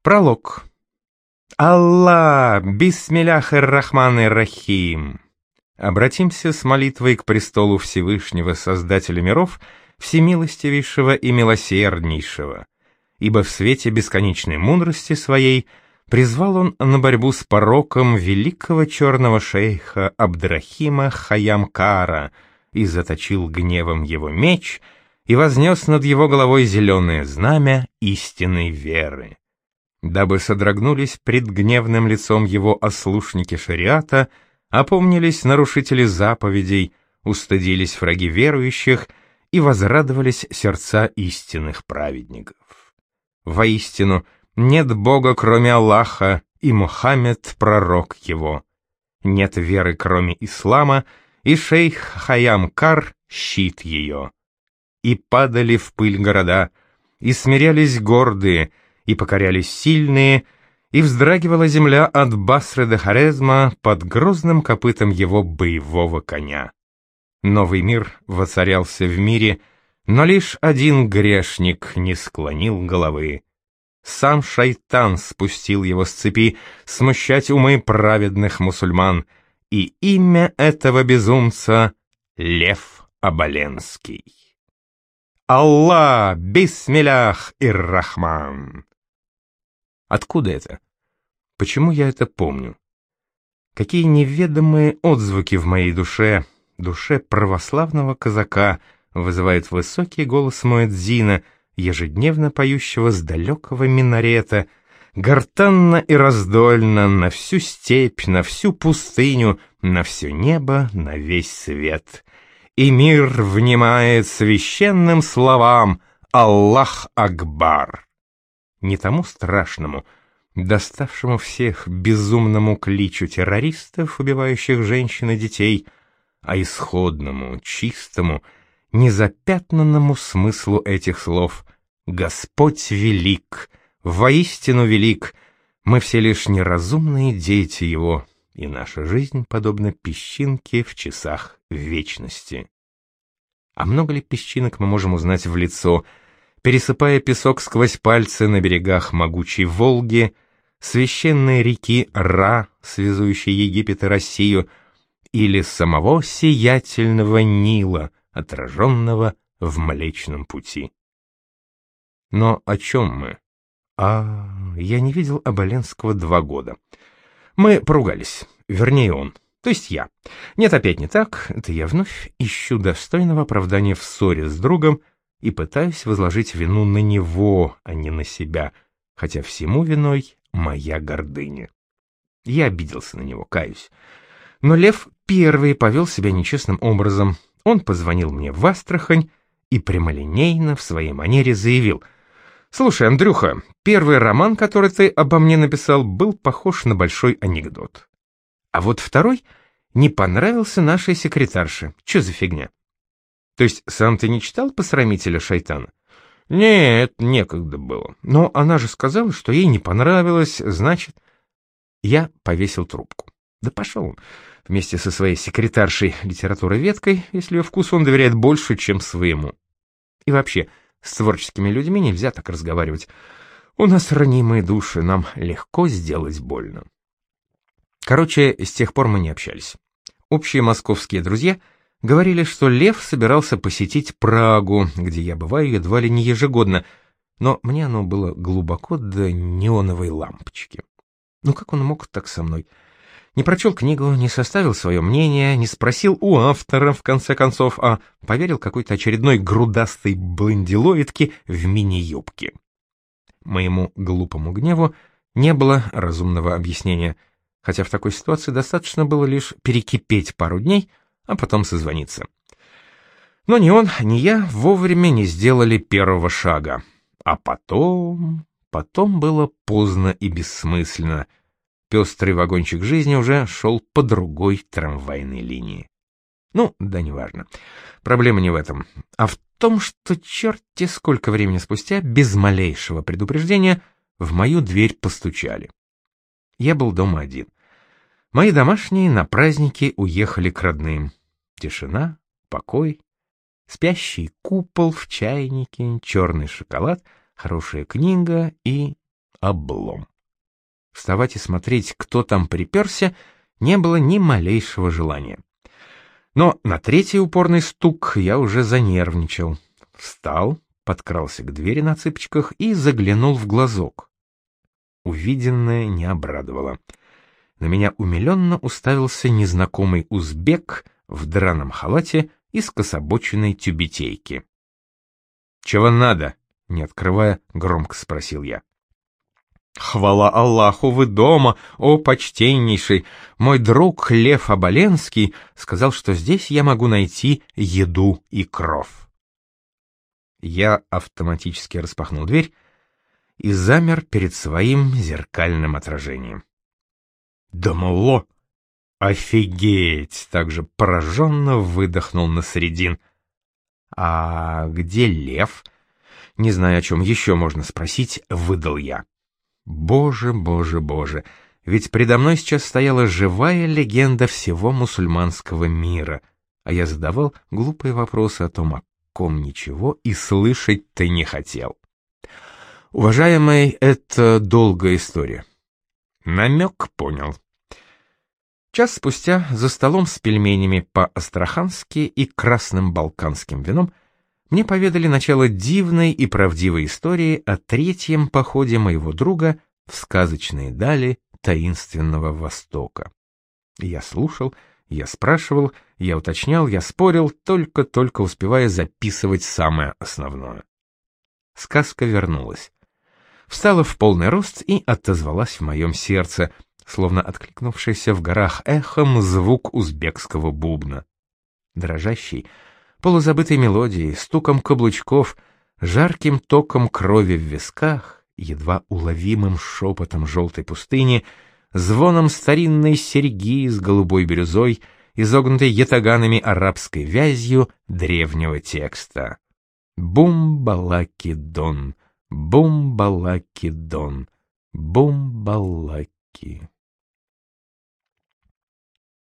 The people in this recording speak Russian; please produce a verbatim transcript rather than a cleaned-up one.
Пролог. Аллах, бисмиллях эр-рахман эр-рахим. Обратимся с молитвой к престолу Всевышнего Создателя миров, всемилостивейшего и милосерднейшего, ибо в свете бесконечной мудрости своей призвал он на борьбу с пороком великого черного шейха Абдрахима Хайямкара и заточил гневом его меч и вознес над его головой зеленое знамя истинной веры, дабы содрогнулись пред гневным лицом его ослушники шариата, опомнились нарушители заповедей, устыдились враги верующих и возрадовались сердца истинных праведников. Воистину, нет Бога, кроме Аллаха, и Мухаммед — пророк его. Нет веры, кроме ислама, и шейх Хайямкар — щит ее. И падали в пыль города, и смирялись гордые, и покорялись сильные, и вздрагивала земля от Басры до Хорезма под грозным копытом его боевого коня. Новый мир воцарялся в мире, но лишь один грешник не склонил головы. Сам шайтан спустил его с цепи смущать умы праведных мусульман, и имя этого безумца — Лев Оболенский. Аллах, бисмиллях ир-рахман. Откуда это? Почему я это помню? Какие неведомые отзвуки в моей душе, душе православного казака, вызывает высокий голос муэдзина, ежедневно поющего с далекого минарета, гортанно и раздольно на всю степь, на всю пустыню, на все небо, на весь свет. И мир внимает священным словам «Аллах Акбар». Не тому страшному, доставшему всех безумному кличу террористов, убивающих женщин и детей, а исходному, чистому, незапятнанному смыслу этих слов: «Господь велик, воистину велик, мы все лишь неразумные дети Его, и наша жизнь подобна песчинке в часах вечности». А много ли песчинок мы можем узнать в лицо, пересыпая песок сквозь пальцы на берегах могучей Волги, священной реки Ра, связующей Египет и Россию, или самого сиятельного Нила, отраженного в Млечном Пути? Но о чем мы? А, я не видел Оболенского два года. Мы поругались, вернее он, то есть я. Нет, опять не так, это я вновь ищу достойного оправдания в ссоре с другом и пытаюсь возложить вину на него, а не на себя, хотя всему виной моя гордыня. Я обиделся на него, каюсь. Но Лев первый повел себя нечестным образом. Он позвонил мне в Астрахань и прямолинейно в своей манере заявил: «Слушай, Андрюха, первый роман, который ты обо мне написал, был похож на большой анекдот. А вот второй не понравился нашей секретарше. Че за фигня? То есть сам ты не читал «Посрамителя шайтана»?» «Нет, некогда было. Но она же сказала, что ей не понравилось, значит...» Я повесил трубку. Да пошел он. Вместе со своей секретаршей литературоведкой, если ее вкусу он доверяет больше, чем своему. И вообще, с творческими людьми нельзя так разговаривать. У нас ранимые души, нам легко сделать больно. Короче, с тех пор мы не общались. Общие московские друзья говорили, что Лев собирался посетить Прагу, где я бываю едва ли не ежегодно, но мне оно было глубоко до неоновой лампочки. Ну как он мог так со мной? Не прочел книгу, не составил свое мнение, не спросил у автора, в конце концов, а поверил какой-то очередной грудастой блондилоидке в мини-юбке. Моему глупому гневу не было разумного объяснения, хотя в такой ситуации достаточно было лишь перекипеть пару дней, а потом созвониться. Но ни он, ни я вовремя не сделали первого шага. А потом... Потом было поздно и бессмысленно. Пестрый вагончик жизни уже шел по другой трамвайной линии. Ну, да неважно. Проблема не в этом, а в том, что черти сколько времени спустя, без малейшего предупреждения, в мою дверь постучали. Я был дома один. Мои домашние на праздники уехали к родным. Тишина, покой, спящий купол в чайнике, черный шоколад, хорошая книга и облом. Вставать и смотреть, кто там приперся, не было ни малейшего желания. Но на третий упорный стук я уже занервничал. Встал, подкрался к двери на цыпочках и заглянул в глазок. Увиденное не обрадовало. На меня умиленно уставился незнакомый узбек в драном халате и скособоченной тюбетейке. «Чего надо?» — не открывая, громко спросил я. «Хвала Аллаху, вы дома, о почтеннейший! Мой друг Лев Оболенский сказал, что здесь я могу найти еду и кров». Я автоматически распахнул дверь и замер перед своим зеркальным отражением. «Дамало! Офигеть!» — также пораженно выдохнул Насреддин. «А где Лев?» Не знаю, о чем еще можно спросить, выдал я. Боже, боже, боже, ведь предо мной сейчас стояла живая легенда всего мусульманского мира, а я задавал глупые вопросы о том, о ком ничего и слышать-то не хотел. Уважаемый, это долгая история. Намек понял. Час спустя за столом с пельменями по-астрахански и красным балканским вином мне поведали начало дивной и правдивой истории о третьем походе моего друга в сказочные дали таинственного Востока. Я слушал, я спрашивал, я уточнял, я спорил, только-только успевая записывать самое основное. Сказка вернулась. Встала в полный рост и отозвалась в моем сердце, словно откликнувшийся в горах эхом звук узбекского бубна. Дрожащий, полузабытой мелодией, стуком каблучков, жарким током крови в висках, едва уловимым шепотом желтой пустыни, звоном старинной серьги с голубой бирюзой, изогнутой ятаганами арабской вязью древнего текста. Бум-балаки-дон, бум-балаки-дон, бум-балаки.